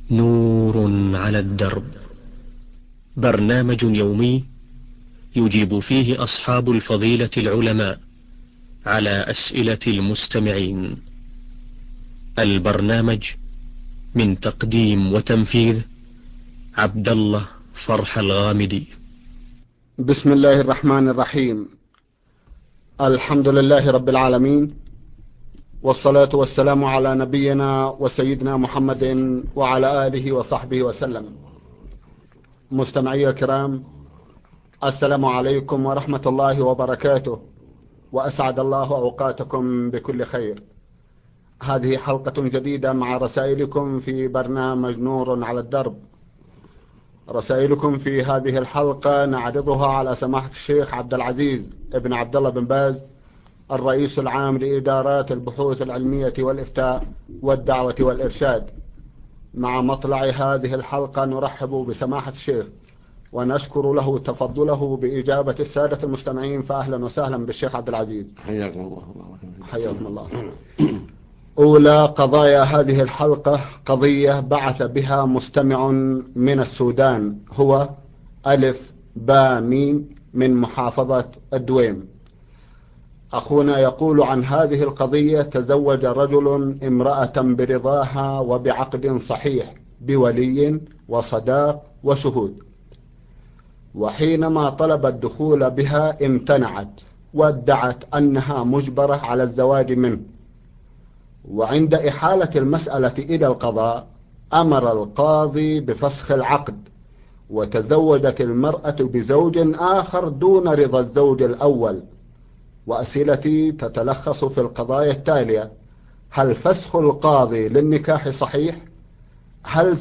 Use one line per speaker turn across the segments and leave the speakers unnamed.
نور على الدرب، برنامج يومي يجيب فيه أصحاب الفضيلة العلماء على أسئلة المستمعين. البرنامج من تقديم وتنفيذ عبد الله فرح الغامدي.
بسم الله الرحمن الرحيم. الحمد لله رب العالمين، والصلاة والسلام على نبينا وسيدنا محمد وعلى آله وصحبه وسلم. مستمعي الكرام، السلام عليكم ورحمة الله وبركاته، وأسعد الله أوقاتكم بكل خير. هذه حلقة جديدة مع رسائلكم في برنامج نور على الدرب. رسائلكم في هذه الحلقة نعرضها على سماحة الشيخ عبد العزيز ابن عبد الله بن باز، الرئيس العام لإدارات البحوث العلمية والإفتاء والدعوة والإرشاد. مع مطلع هذه الحلقة نرحب بسماحة الشيخ ونشكر له تفضله بإجابة السادة المستمعين، فأهلا وسهلا بالشيخ عبد العزيز.
حياكم الله.
حياكم الله. أولى قضايا هذه الحلقة قضية بعث بها مستمع من السودان، هو ألف با ميم من محافظة الدويم. أخونا يقول عن هذه القضية: تزوج رجل امرأة برضاها وبعقد صحيح بولي وصداق وشهود، وحينما طلب الدخول بها امتنعت وادعت أنها مجبرة على الزواج منه، وعند إحالة المسألة إلى القضاء أمر القاضي بفسخ العقد، وتزوجت المرأة بزوج آخر دون رضا الزوج الأول. وأسئلتي تتلخص في القضايا التالية: هل فسخ القاضي للنكاح صحيح؟ هل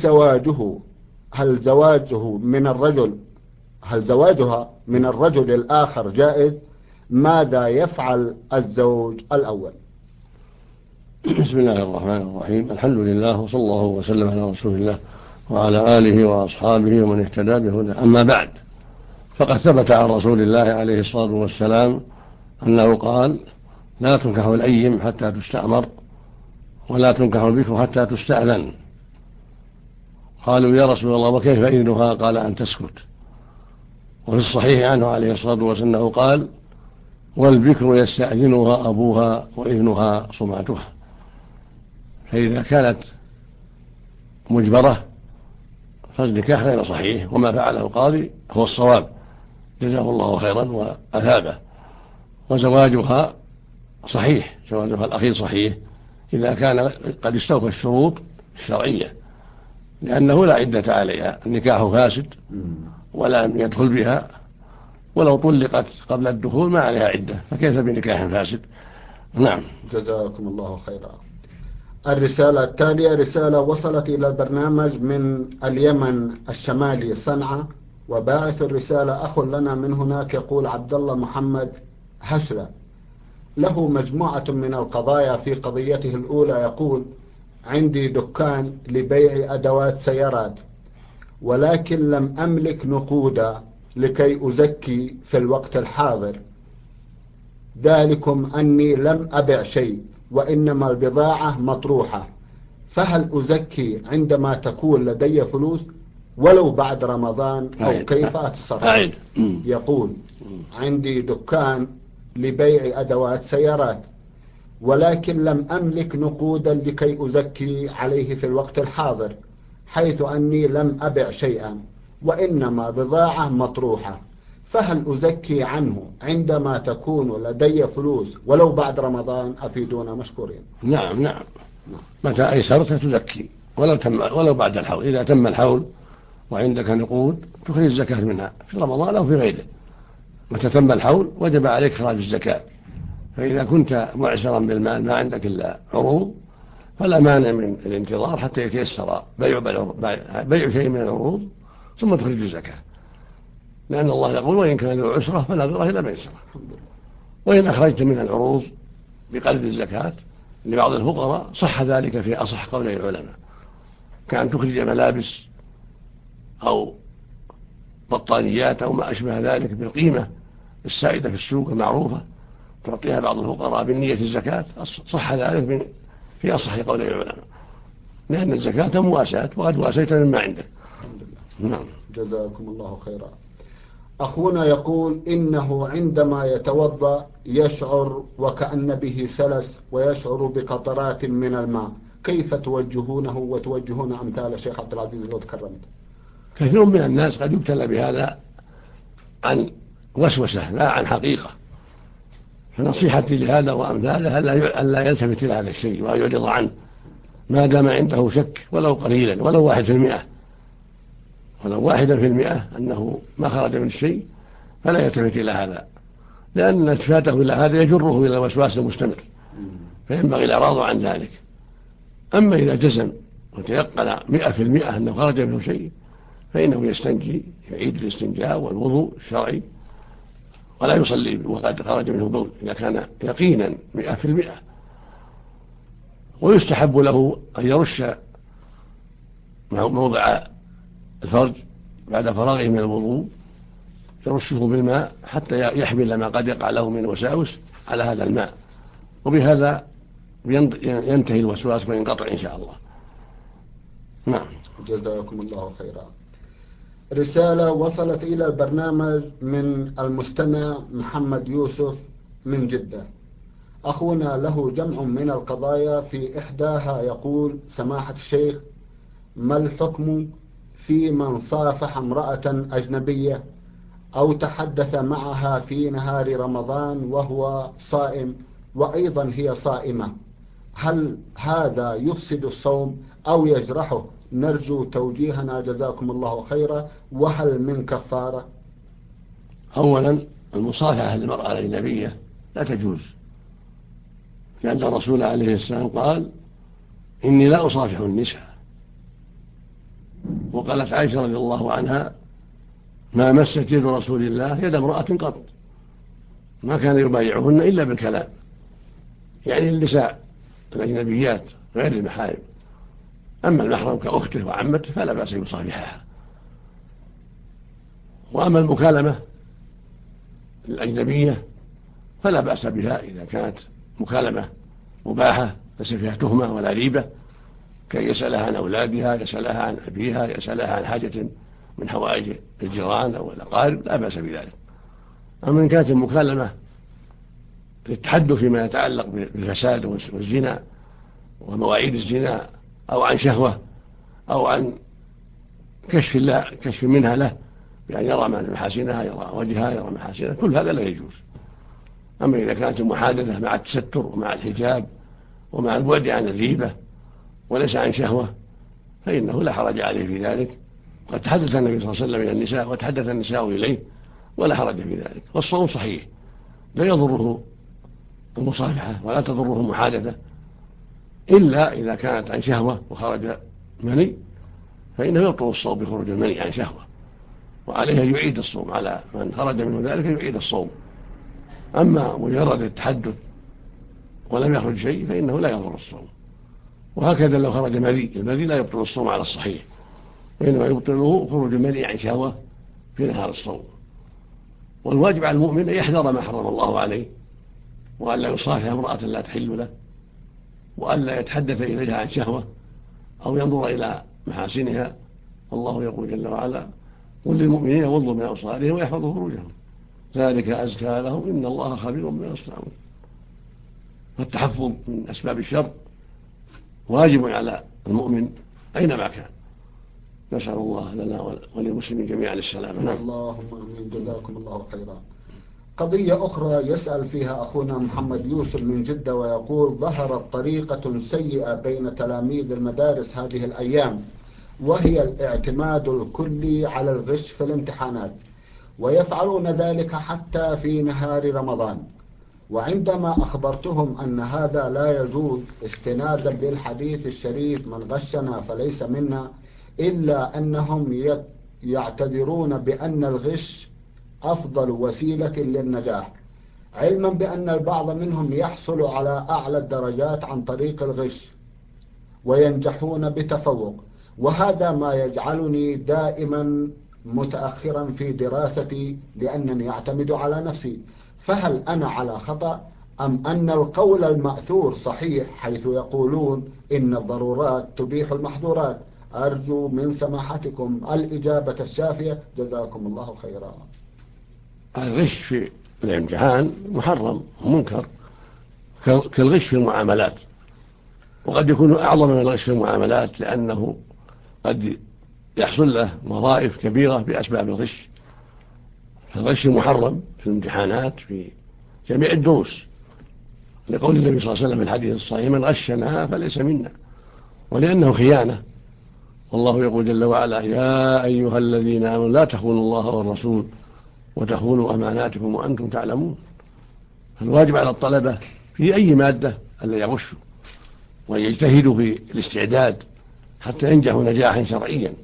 زواجها من الرجل الآخر جائز؟ ماذا يفعل الزوج الأول؟
بسم الله الرحمن الرحيم. الحمد لله، وصلى الله وسلم على رسول الله وعلى آله وأصحابه ومن اهتدى بهداه. أما بعد، فقد ثبت عن رسول الله عليه الصلاة والسلام أنه قال: لا تنكح الأيم حتى تستأمر، ولا تنكح البكر حتى تستأذن. قالوا: يا رسول الله، وكيف إذنها؟ قال: أن تسكت. وفي الصحيح عنه عليه الصلاة والسلام أنه قال: والبكر يستأذنها أبوها وإذنها صمعتها. فإذا كانت مجبرة فالنكاح غير صحيح، وما فعله القاضي هو الصواب، جزاه الله خيرا وأثابه. وزواجها صحيح، زواجها الأخير صحيح إذا كان قد استوفى الشروط الشرعية، لأنه لا عدة عليها، النكاح فاسد ولم يدخل بها، ولو طلقت قبل الدخول ما عليها عدة، فكيف بنكاح فاسد؟ نعم،
جزاكم الله خيرا. الرسالة التالية رسالة وصلت إلى البرنامج من اليمن الشمالي صنعاء، وباعث الرسالة أخ لنا من هناك، يقول عبد الله محمد هشلة، له مجموعة من القضايا. في قضيته الأولى يقول: عندي دكان لبيع أدوات سيارات، ولكن لم أملك نقودا لكي أزكي في الوقت الحاضر، ذلكم أني لم أبع شيء وإنما البضاعة مطروحة، فهل أزكي عندما تكون لدي فلوس ولو بعد رمضان أو كيف أتصرف؟ يقول: عندي دكان لبيع أدوات سيارات، ولكن لم أملك نقودا لكي أزكي عليه في الوقت الحاضر، حيث أني لم أبع شيئا وإنما بضاعة مطروحة، فهل أزكي عنه عندما تكون لدي فلوس ولو بعد رمضان؟ أفيدونا مشكورين.
نعم، متى أيسرت تزكي ولو بعد الحول. إذا تم الحول وعندك نقود تخرج الزكاة منها في رمضان أو في غيره. متى تم الحول وجب عليك إخراج الزكاة. فإذا كنت معسرا بالمال ما عندك إلا عروض فلا مانع من الانتظار حتى يتيسر بيع شيء من العروض ثم تخرج الزكاة، لأن الله يقول: وإن كان ذو عسرة فلا ضرر إلا ميسرة. وإن أخرجت من العروض بقدر الزكاة لبعض الفقراء صح ذلك في أصح قولي العلماء، كأن تخرج ملابس أو بطانيات أو ما أشبه ذلك بالقيمة السائدة في السوق المعروفة تعطيها بعض الفقراء بالنية الزكاة، صح ذلك في أصح قولي العلماء. لأن الزكاة مواساة وقد واسيت مما عندك. نعم.
جزاكم الله خيرا. أخونا يقول إنه عندما يتوضأ يشعر وكأن به سلس ويشعر بقطرات من الماء، كيف توجهونه وتوجهون أمثال الشيخ عبد العزيز لو تكرمت؟
كثير من الناس قد يبتلى بهذا عن وسوسة لا عن حقيقة، فنصيحتي لهذا وأمثاله ألا يلتفت إلى هذا الشيء ويعرض عنه ما دام عنده شك ولو قليلا، ولو 1%، ولو 1% أنه ما خرج من الشيء، فلا يلتفت إلى هذا، لأن التفاته إلى هذا يجره إلى الوسواس المستمر، فينبغي الإعراض عن ذلك. أما إذا جزم وتيقن 100% أنه خرج منه شيء، فإنه يستنجي، يعيد الاستنجاء والوضوء الشرعي، ولا يصلي وقد خرج منه بول إذا كان يقينا 100%. ويستحب له أن يرش موضع الفرج بعد فراغه من الوضوء، يرشه بالماء حتى يحمل ما قد يقع له من وساوس على هذا الماء، وبهذا ينتهي الوسواس وينقطع إن شاء الله. نعم.
جزاكم الله خيرا. رسالة وصلت إلى البرنامج من المستمع محمد يوسف من جدة. أخونا له جمع من القضايا، في إحداها يقول: سماحة الشيخ، ما الحكم في من صافح امرأة أجنبية أو تحدث معها في نهار رمضان وهو صائم وأيضا هي صائمة؟ هل هذا يفسد الصوم أو يجرحه؟ نرجو توجيهنا جزاكم الله خيرا، وهل من كفارة؟
أولا، المصافحة للمرأة الأجنبية لا تجوز، لأن الرسول عليه السلام قال: إني لا أصافح النساء. وقالت عائشة رضي الله عنها: ما مست يد رسول الله يد امرأة قط، ما كان يبايعهن إلا بالكلام، يعني النساء الأجنبيات غير المحارم. أما المحرم كأخته وعمته فلا بأس يصافحها. وأما المكالمة الأجنبية فلا بأس بها إذا كانت مكالمة مباحة ليس فيها تهمة ولا ريبة، كي يسألها عن أولادها، يسألها عن أبيها، يسألها عن حاجة من حوائج الجيران أو الأقارب، لا بأس بذلك. أما إن كانت المكالمة للتحدث فيما يتعلق بالفساد والزنا ومواعيد الزنا، أو عن شهوة، أو عن كشف منها له بأن يرى محاسنها، يرى وجهها، يرى محاسنها، كل هذا لا يجوز. أما إذا كانت المحادثة مع التستر ومع الحجاب ومع البعد عن الريبة وليس عن شهوة، فإنه لا حرج عليه في ذلك. قد تحدث النبي صلى الله عليه وسلم إلى النساء وتحدث النساء إليه ولا حرج في ذلك. والصوم صحيح، لا يضره المصافحة ولا تضره المحادثة، إلا إذا كانت عن شهوة وخرج مني، فإنه يبطل الصوم بخروج المني عن شهوة، وعليه يعيد الصوم، على من خرج منه ذلك يعيد الصوم. أما مجرد التحدث ولم يخرج شيء فإنه لا يضر الصوم. وهكذا لو خرج المني لا يبطل الصوم على الصحيح، وإنما يبطله خروج المني عن شهوة في نهار الصوم. والواجب على المؤمن أن يحذر ما حرم الله عليه، وأن لا يصافح امرأة لا تحل له، وأن لا يتحدث إليها عن شهوة أو ينظر إلى محاسنها. الله يقول جل وعلا: قل للمؤمنين يغضوا من أبصارهم ويحفظوا فروجهم ذلك أزكى لهم إن الله خبير بما يصنعون. فالتحفظ من أسباب الشر واجب على المؤمن أينما كان. نسأل الله لنا وللمسلمين جميعا السلامة.
اللهم آمين. جزاكم الله خيرا. قضية أخرى يسأل فيها أخونا محمد يوسف من جدة ويقول: ظهرت طريقة سيئة بين تلاميذ المدارس هذه الأيام، وهي الاعتماد الكلي على الغش في الامتحانات، ويفعلون ذلك حتى في نهار رمضان. وعندما أخبرتهم أن هذا لا يجوز استنادا بالحديث الشريف: من غشنا فليس منا، إلا أنهم يعتذرون بأن الغش أفضل وسيلة للنجاح، علما بأن البعض منهم يحصل على أعلى الدرجات عن طريق الغش وينجحون بتفوق، وهذا ما يجعلني دائما متأخرا في دراستي لأنني أعتمد على نفسي. فهل أنا على خطأ أم أن القول المأثور صحيح حيث يقولون إن الضرورات تبيح المحظورات؟ أرجو من سماحتكم الإجابة الشافية، جزاكم الله خيرا.
الغش في الامتحان محرم ومنكر كالغش في المعاملات، وقد يكون أعظم من الغش في المعاملات لأنه قد يحصل له وظائف كبيرة بأسباب الغش. فالغش محرم في الامتحانات في جميع الدروس، لقول النبي صلى الله عليه وسلم في الحديث الصحيح: من غشنا فليس منا، ولأنه خيانة. والله يقول جل وعلا: يا أيها الذين آمنوا لا تخونوا الله والرسول وتخونوا أماناتكم وأنتم تعلمون. فالواجب على الطلبة في أي مادة ألا يغشوا ويجتهدوا في الاستعداد حتى ينجحوا نجاحا شرعيا.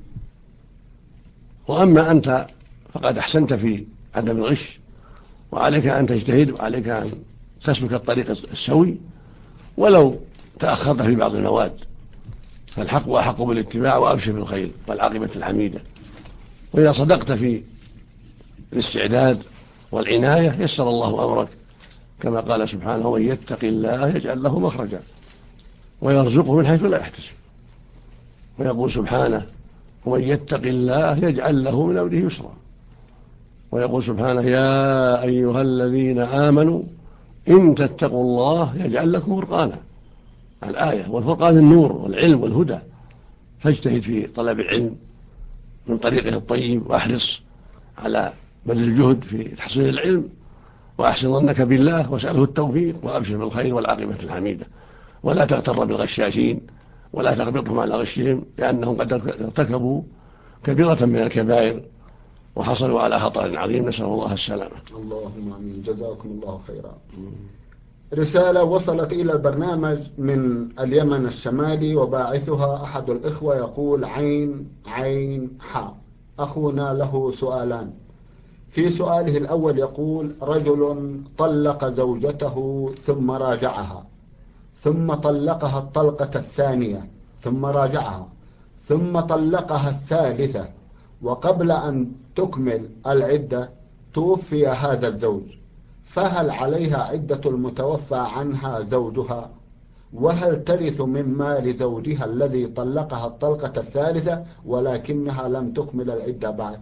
وأما أنت فقد أحسنت في عدم الغش، وعليك أن تجتهد وعليك أن تسلك الطريق السوي ولو تأخرت في بعض المواد، فالحق أحق بالاتباع وأبشر بالخير والعاقبة الحميدة. وإذا صدقت في الاستعداد والعناية يسر الله أمرك، كما قال سبحانه: ومن يتق الله يجعل له مخرجا ويرزقه من حيث لا يحتسب. ويقول سبحانه: ومن يتق الله يجعل له من أمره يسرا. ويقول سبحانه: يا أيها الذين آمنوا إن تتقوا الله يجعل لكم فرقانا. الآية، والفرقان النور والعلم والهدى. فاجتهد في طلب العلم من طريقه الطيب، واحرص على بذل الجهد في تحصيل العلم، وأحسن ظنك بالله واسأله التوفيق، وأبشر بالخير والعاقبة الحميدة. ولا تغتر بالغشاشين ولا تغبطهم على غشهم، لأنهم قد ارتكبوا كبيرة من الكبائر وحصلوا على خطر عظيم، نسأل الله السلامة.
اللهم آمين، جزاكم الله خيرا. رسالة وصلت إلى البرنامج من اليمن الشمالي، وباعثها أحد الإخوة يقول: عين حاء. أخونا له سؤالان. في سؤاله الأول يقول: رجل طلق زوجته ثم راجعها، ثم طلقها الطلقة الثانية، ثم راجعها، ثم طلقها الثالثة، وقبل أن تكمل العدة توفي هذا الزوج، فهل عليها عدة المتوفى عنها زوجها؟ وهل ترث من مال زوجها الذي طلقها الطلقة الثالثة ولكنها لم تكمل العدة بعد؟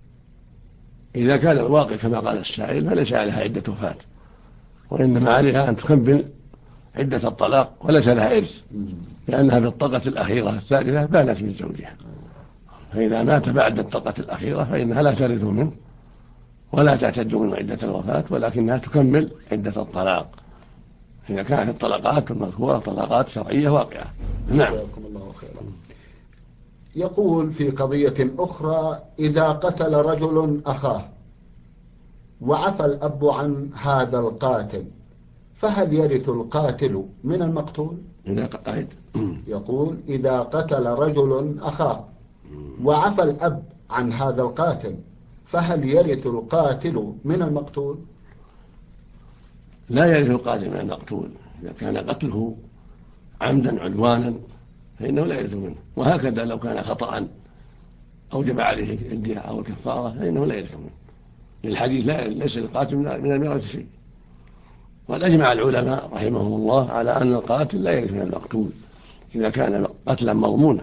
إذا كان الواقع كما قال السائل فليس عليها عدة وفاة، وإنما عليها أن تكمل عدة الطلاق وليس لها إرث، لأنها بالطلقة الأخيرة الثالثة بانت من زوجها. فإذا مات بعد الطلقة الأخيرة فإنها لا ترث منه ولا تعتد من عدة الوفاة، ولكنها تكمل عدة الطلاق إذا كانت الطلقات المذكورة طلقات شرعية واقعة. نعم.
الله خيرا. يقول في قضية أخرى: إذا قتل رجل أخاه وعفى الأب عن هذا القاتل، فهل يرث القاتل من المقتول؟ يقول: إذا قتل رجل أخاه وعفى الأب عن هذا القاتل، فهل يرث القاتل من المقتول؟
لا يرث القاتل من المقتول. إذا كان قتله عمدا عدوانا فإنه لا يرث منه، وهكذا لو كان خطأ أوجب عليه الدية أو الكفارة فإنه لا يرث منه، للحديث ليس القاتل من الميراث شيء. وقد أجمع العلماء رحمهم الله على أن القاتل لا يرث من المقتول إذا كان قتلا مضمونا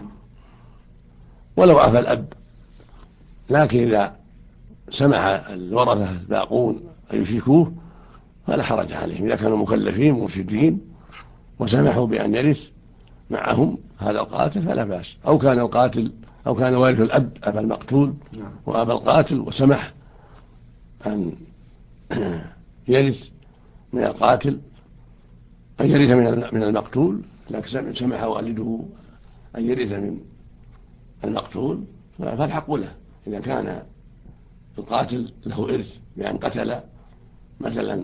ولو عفى الأب. لكن إذا سمح الورثة الباقون أن يشركوه فلا حرج عليهم، إذا كانوا مكلفين مرشدين وسمحوا بأن يرث معهم هذا القاتل فلا بأس. أو كان القاتل أو كان وارث الأب أبا المقتول وأبا القاتل وسمح أن يرث من القاتل أن يرث من المقتول، لكن سمح والده أن يرث من المقتول فالحق له. إذا كان القاتل له إرث بأن قتل مثلا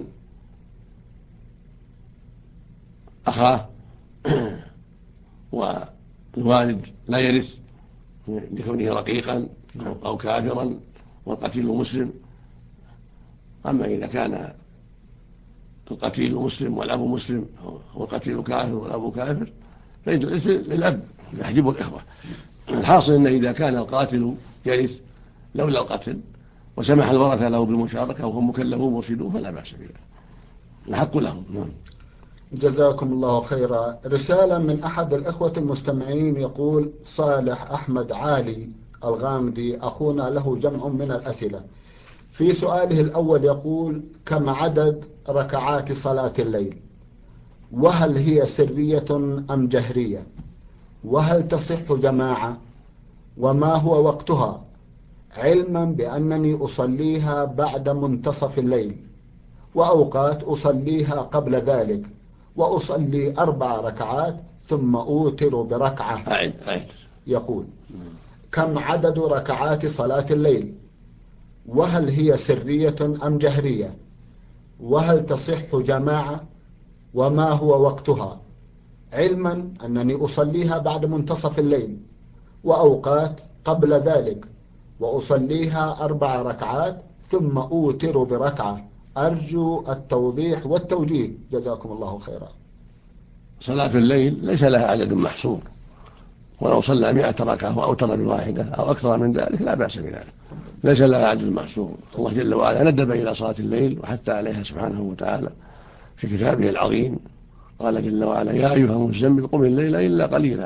أخاه والوالد لا يرث لكونه رقيقا أو كافرا والقتيل مسلم. أما إذا كان القتيل مسلم والأب مسلم والقتيل كافر والأب كافر فإن الإرث للأب يحجب الإخوة. الحاصل أن إذا كان القاتل يرث لولا القتل وسمح الورثة له بالمشاركة وهم مكلفون مرشدون فلا بأس بها. الحق لهم. نعم.
جزاكم الله خيرا. رسالة من أحد الإخوة المستمعين يقول: صالح أحمد علي الغامدي أخونا له جمع من الأسئلة. في سؤاله الأول يقول: كم عدد ركعات صلاة الليل؟ وهل هي سرية أم جهرية؟ وهل تصح جماعة؟ وما هو وقتها؟ علما بأنني أصليها بعد منتصف الليل، وأوقات أصليها قبل ذلك، وأصلي 4 ركعات ثم أوتر بركعة. يقول: كم عدد ركعات صلاة الليل؟ وهل هي سرية أم جهرية؟ وهل تصح جماعة؟ وما هو وقتها؟ علما أنني أصليها بعد منتصف الليل، وأوقات قبل ذلك، وأصليها 4 ركعات ثم أوتر بركعة. أرجو التوضيح والتوجيه، جزاكم الله خيرا.
صلاة الليل ليس لها عدد محصور، ولو صلى 100 ركعة وأوتر بواحدة أو أكثر من ذلك لا بأس بذلك، ليس لها عدد محصور. الله جل وعلا ندب إلى صلاة الليل وحتى عليها سبحانه وتعالى في كتابه العظيم. قال جل وعلا: يا أيها المزمل قم الليل إلا قليلا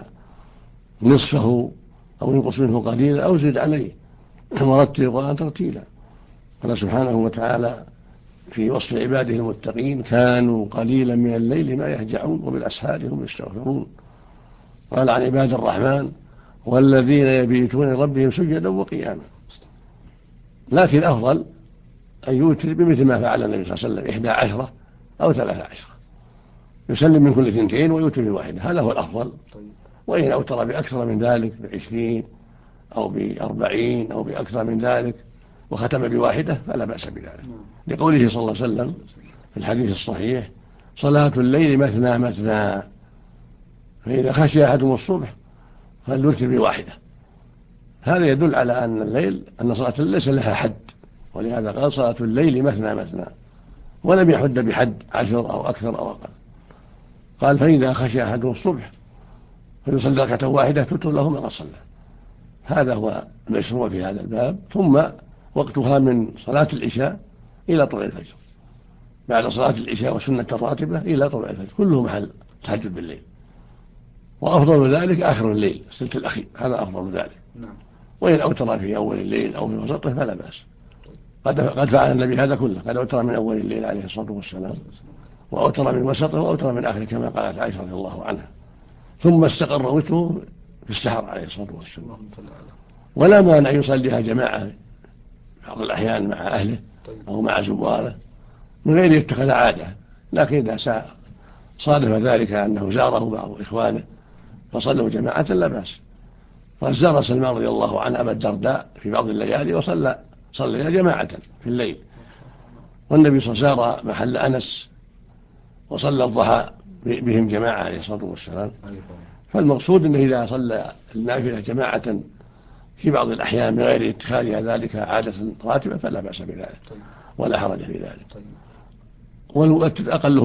نصفه أو ينقص منه قليلا أو زد عليه ورتل القرآن ترتيلا. قال سبحانه وتعالى في وصف عباده المتقين: كانوا قليلا من الليل ما يهجعون وبالأسحار هم يستغفرون. قال عن عباد الرحمن: والذين يبيتون لربهم سجدا وقياما. لكن الأفضل أن يوتر بمثل ما فعل النبي صلى الله عليه وسلم 11 أو 13، يسلم من كل 2 ويوتر بواحدة، هذا هو الأفضل. وإن أوتر بأكثر من ذلك ب20 أو ب40 أو بأكثر من ذلك وختم بواحدة فلا بأس بذلك، لقوله صلى الله عليه وسلم في الحديث الصحيح: صلاة الليل مثنى مثنى، فإذا خشي أحدهم الصبح فليوتر بواحدة. هذا يدل على أن صلاة الليل ليس لها حد، ولهذا قال: صلاة الليل مثنى مثنى، ولم يحد بحد 10 أو أكثر أو أقل. قال: فإذا خشي أحدهم الصبح فيصلي ركعة واحدة تتر له ما صلى. هذا هو المشروع في هذا الباب. ثم وقتها من صلاة العشاء إلى طلوع الفجر، بعد صلاة العشاء والسنة الراتبة إلى طلوع الفجر، كله محل تهجد بالليل. وأفضل ذلك آخر الليل، الثلث الأخير، هذا أفضل ذلك. وإن أوتر في أول الليل أو في وسطه فلا بأس. قد فعل النبي هذا كله، قد أوتر من أول الليل عليه الصلاة والسلام، وأوتر من وسطه، وأوتر من آخره كما قالت عائشة رضي الله عنها. ثم استقر وتره في السحر عليه الصلاة والسلام. ولا مانع أن يصليها جماعة بعض الأحيان مع أهله أو مع زواره من غير يتخذ عادة، لكن إذا صادف ذلك أنه زاره بعض إخوانه فصلوا جماعة لا بأس. فزار سلمان رضي الله عنه أبا الدرداء في بعض الليالي وصلى جماعة في الليل، والنبي صلى الله عليه وسلم زار محل أنس وصلى الضحى بهم جماعة عليه الصلاة والسلام. فالمقصود أنه إذا صلى النافلة جماعة في بعض الأحيان من غير اتخاذها ذلك عادة راتبة فلا بأس بذلك ولا حرج في ذلك. والمؤكد أقله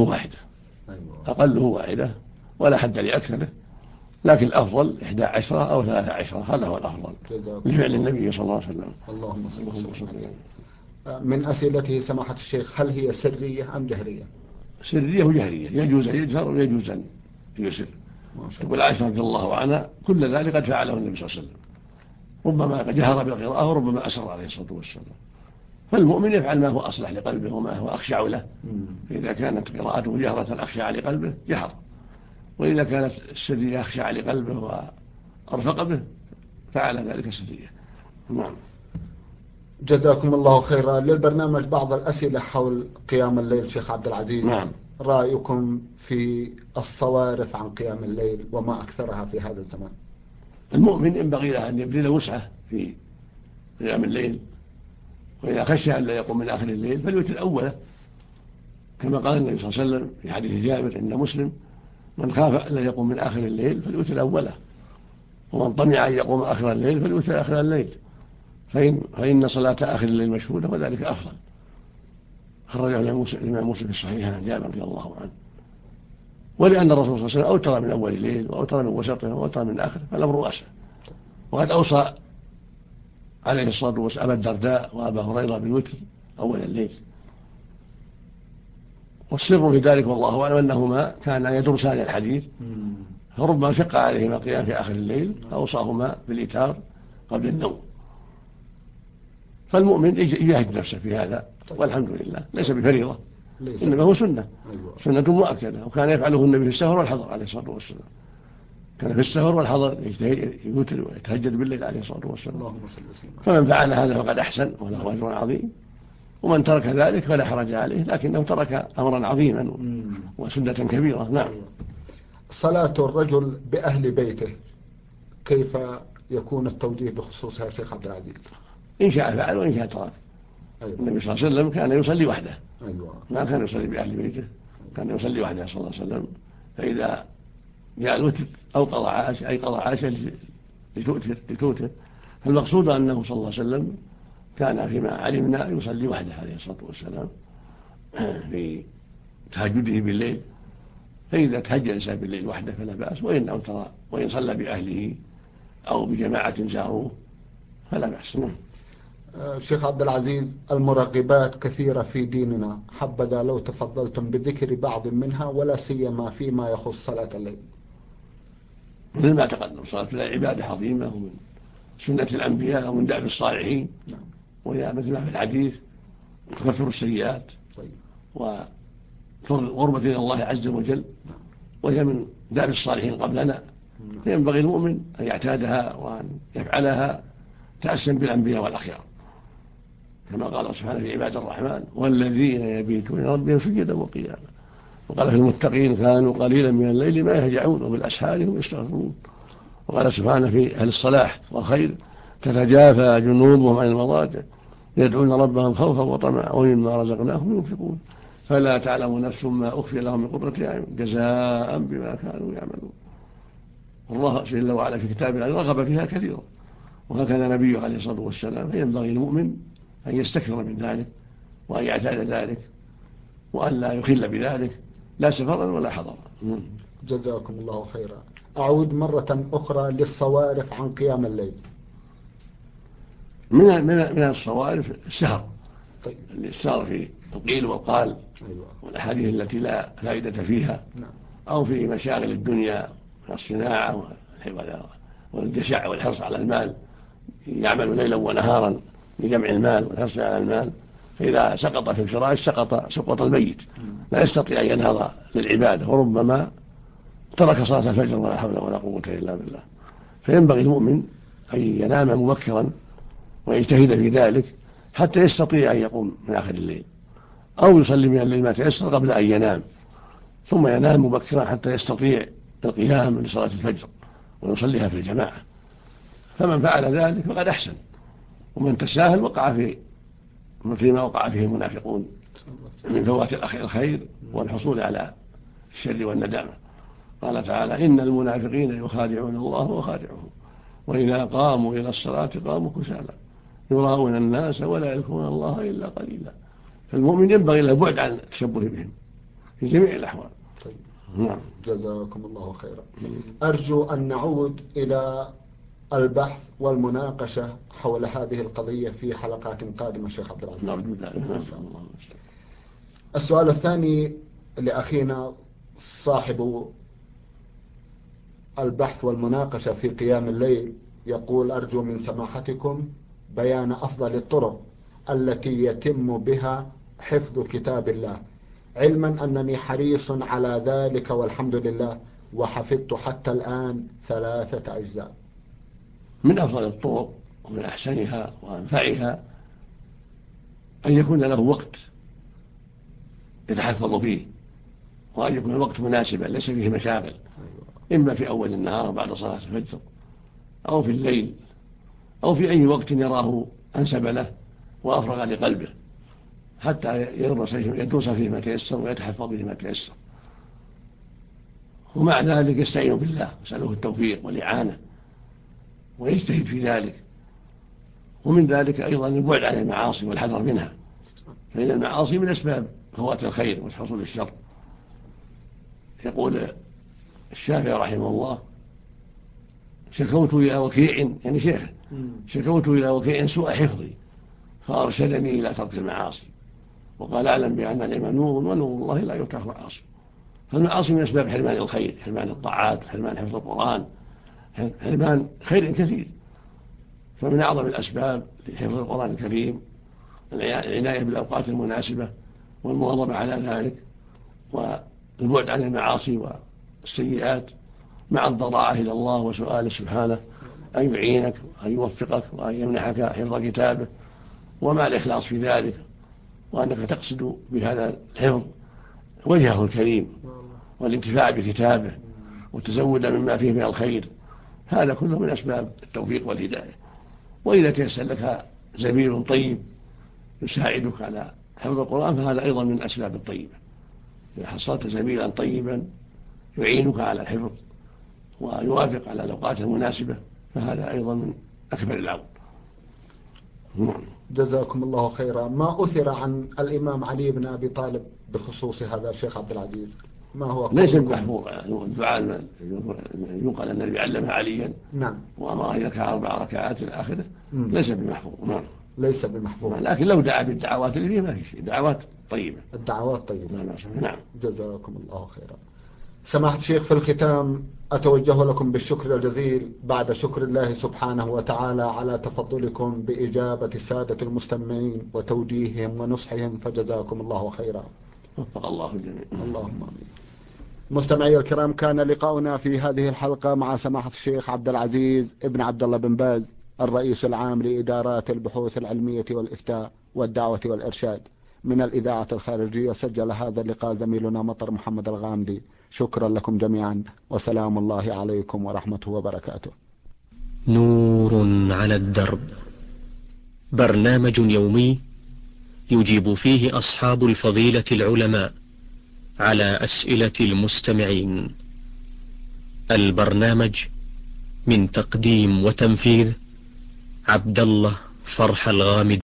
واحدة ولا حد لأكثره، لكن الأفضل 11 أو 13، هذا هو الأفضل لفعل النبي صلى الله عليه وسلم.
اللهم صل وسلم. من أسئلته سماحة الشيخ: هل هي سرية أم جهرية؟
سرية وجهرية، يجوز أن يجهر ويجوز أن يسر. تقول عائشة رضي الله عنها: كل ذلك قد فعله النبي صلى الله عليه وسلم، ربما جهر بالقراءة وربما أسر عليه الصلاة والسلام. فالمؤمن يفعل ما هو أصلح لقلبه وما هو أخشع له. إذا كانت قراءته جهرة أخشع لقلبه جهر، وإذا كانت السرية أخشع لقلبه وأرفق به فعل ذلك سرية. نعم.
جزاكم الله خيرا. للبرنامج بعض الأسئلة حول قيام الليل شيخ عبد العزيز.
نعم.
رأيكم في الصوارف عن قيام الليل وما أكثرها في هذا الزمان؟
المؤمن ينبغي له أن يبذل وسعه في قيام الليل، وإذا خشى أن لا يقوم من آخر الليل فليوتر أوله، كما قال النبي صلى الله عليه وسلم في حديث جابر عند مسلم: من خاف أن لا يقوم من آخر الليل فليوتر أوله، ومن طمع أن يقوم آخر الليل فليوتر آخر الليل، فإن صلاة آخر الليل مشهودة وذلك أفضل. خرجه الإمام مسلم في الصحيح عن جابر رضي الله عنه. ولأن الرسول صلى الله عليه وسلم أوتر من أول الليل وأوتر من وسطه وأوتر من آخره فالأمر واسع. وقد أوصى عليه الصلاة والسلام أبا الدرداء وأبا هريرة بالوتر أول الليل، والسر في ذلك والله أعلم أنهما كانا يدرسان الحديث، فربما شق عليهما القيام في آخر الليل فأوصاهما بالإيتار قبل النوم. فالمؤمن يجاهد نفسه في هذا، والحمد لله ليس بفريضة، إنما هو سنة، سنة مؤكدة، وكان يفعله النبي في السفر والحضر عليه الصلاة والسلام. كان في السفر والحضر يوتر ويتهجد بالليل عليه الصلاة والسلام. فمن فعل هذا فقد أحسن وله أجر عظيم، ومن ترك ذلك فلا حرج عليه، لكنه ترك أمرا عظيما وسنة كبيرة. نعم.
صلاة الرجل بأهل بيته كيف يكون التوجيه بخصوصها يا شيخ عبد العزيز؟
إن شاء فعل وإن شاء ترك. النبي صلى الله عليه وسلم كان يصلي وحده، ما كان يصلي بأهل بيته، كان يصلي وحده صلى الله عليه وسلم. فإذا جاء الوتر أو قضى عاشة أي قضى عاشة لتوتر، فالمقصود أنه صلى الله عليه وسلم كان فيما علمنا يصلي وحده عليه الصلاة والسلام في تهجده بالليل. فإذا تهجد الإنسان بالليل وحده فلا بأس، وإن أوتر وإن صلى بأهله أو بجماعة زاروه فلا بأس.
شيخ عبد العزيز، المرغبات كثيرة في ديننا، حبذا لو تفضلتم بذكر بعض منها ولا سيما فيما يخص صلاة الليل.
مثل ما تقدم، صلاة الليل عبادة عظيمة ومن سنة الأنبياء ومن دأب الصالحين، وهي مثل ما في الحديث تكفر السيئات وقربة إلى الله عز وجل، وهي من دأب الصالحين قبلنا. فينبغي المؤمن أن يعتادها وأن يفعلها تأسا بالأنبياء والأخيار، كما قال سبحانه في عباد الرحمن والذين يبيتون ربهم سجدا وقياما. وقال في المتقين كانوا قليلا من الليل ما يهجعون وبالأسحار هم يستغفرون. وقال سبحانه في أهل الصلاح والخير تتجافى جنوبهم عن المضاجع يدعون ربهم خوفا وطمعا ومما رزقناهم ينفقون فلا تعلم نفس ما أخفي لهم من قرة أعين جزاء بما كانوا يعملون. الله جل وعلا في كتابه رغب فيها كثيرا، وهكذا نبيه عليه الصلاة والسلام. فينبغي المؤمن أن يستكثر من ذلك وأن يعتاد ذلك وأن لا يخل بذلك لا سفرا ولا حضرا.
جزاكم الله خيرا. أعود مرة أخرى للصوارف عن قيام الليل.
من الصوارف السهر.
طيب.
السهر في القيل والقال والأحاديث التي لا فائدة فيها، أو في مشاغل الدنيا الصناعة والجشع والحرص على المال، يعمل ليلا ونهارا لجمع المال والحرص على المال، فإذا سقط في الفراش سقط الميت، لا يستطيع أن ينهض للعبادة، وربما ترك صلاة الفجر ولا حول ولا قوة إلا بالله. فينبغي المؤمن أن ينام مبكرا ويجتهد في ذلك حتى يستطيع أن يقوم من آخر الليل، أو يصلي من الليل ما تيسر قبل أن ينام، ثم ينام مبكرا حتى يستطيع القيام لصلاة الفجر ويصليها في الجماعة. فمن فعل ذلك فقد أحسن، ومن تساهل وقع فيما وقع فيه المنافقون من فوات الخير والحصول على الشر والندامة. قال تعالى إن المنافقين يخادعون الله وخادعهم وإذا قاموا إلى الصلاة قاموا كسالى يراؤون الناس ولا يذكرون الله إلا قليلا. فالمؤمن ينبغي له بعد عن التشبه بهم في جميع الأحوال.
طيب.
نعم.
جزاكم الله خيرا. أرجو أن نعود إلى البحث والمناقشة حول هذه القضية في حلقات قادمة شيخ عبد العزيز.
نعم.
السؤال الثاني لأخينا صاحب البحث والمناقشة في قيام الليل، يقول أرجو من سماحتكم بيان أفضل الطرق التي يتم بها حفظ كتاب الله، علما أنني حريص على ذلك والحمد لله، وحفظت حتى الآن 3 أجزاء.
من أفضل الطرق ومن أحسنها وأنفعها أن يكون له وقت يتحفظ فيه، وأن يكون الوقت مناسبا ليس فيه مشاغل، إما في أول النهار بعد صلاة الفجر، أو في الليل، أو في أي وقت يراه أنسب له وأفرغ لقلبه، حتى يدرس فيه ما تيسر ويتحفظ فيه ما تيسر. ومع ذلك يستعين بالله يسأله التوفيق والإعانة ويجتهد في ذلك. ومن ذلك أيضا البعد عن المعاصي والحذر منها، فإن المعاصي من أسباب فوات الخير وحصول الشر. يقول الشافعي رحمه الله شكوت إلى وكيع، يعني شيخ، شكوت إلى وكيع سوء حفظي فأرشدني إلى ترك المعاصي وقال اعلم بأن العلم نور ونور الله لا يترك معاصي. فالمعاصي من أسباب حرمان الخير، حرمان الطاعات، حرمان حفظ القرآن، حرمان خير كثير. فمن أعظم الأسباب لحفظ القرآن الكريم العناية بالأوقات المناسبة والمواظبة على ذلك، والبعد عن المعاصي والسيئات مع الضراعة إلى الله وسؤاله سبحانه أن يعينك وأن يوفقك وأن يمنحك حفظ كتابه، ومع الإخلاص في ذلك، وأنك تقصد بهذا الحفظ وجهه الكريم والانتفاع بكتابه وتزود مما فيه من الخير. هذا كله من أسباب التوفيق والهداية. وإذا تيسر لك زميل طيب يساعدك على حفظ القرآن فهذا أيضا من الأسباب الطيبة. إذا حصلت زميلا طيبا يعينك على الحفظ ويوافق على الأوقات المناسبة فهذا أيضا من أكبر العون.
جزاكم الله خيرا. ما أثر عن الإمام علي بن أبي طالب بخصوص هذا الشيخ عبد العزيز؟ ما هو
ليس بمحفوظ. الدعاء يقال أن النبي علمها عليا
نعم
وأمره أن يركع 4 ركعات إلى آخره. ليس بمحفوظ. نعم
ليس بمحفوظ،
لكن لو دعا بالدعوات اللي فيه ما في شيء، دعوات طيبة.
الدعوات طيبة.
نعم.
جزاكم الله خيرا. سماحة الشيخ، في الختام أتوجه لكم بالشكر الجزيل بعد شكر الله سبحانه وتعالى على تفضلكم بإجابة السادة المستمعين وتوجيههم ونصحهم، فجزاكم الله خيرا.
وفق الله الجميع.
اللهم آمين. مستمعي الكرام، كان لقاؤنا في هذه الحلقة مع سماحة الشيخ عبد العزيز ابن عبد الله بن باز، الرئيس العام لإدارات البحوث العلمية والإفتاء والدعوة والإرشاد من الإذاعة الخارجية. سجل هذا اللقاء زميلنا مطر محمد الغامدي. شكرا لكم جميعا، وسلام الله عليكم ورحمته وبركاته.
نور على الدرب، برنامج يومي يجيب فيه أصحاب الفضيلة العلماء على أسئلة المستمعين. البرنامج من تقديم وتنفيذ عبد الله فرح الغامدي.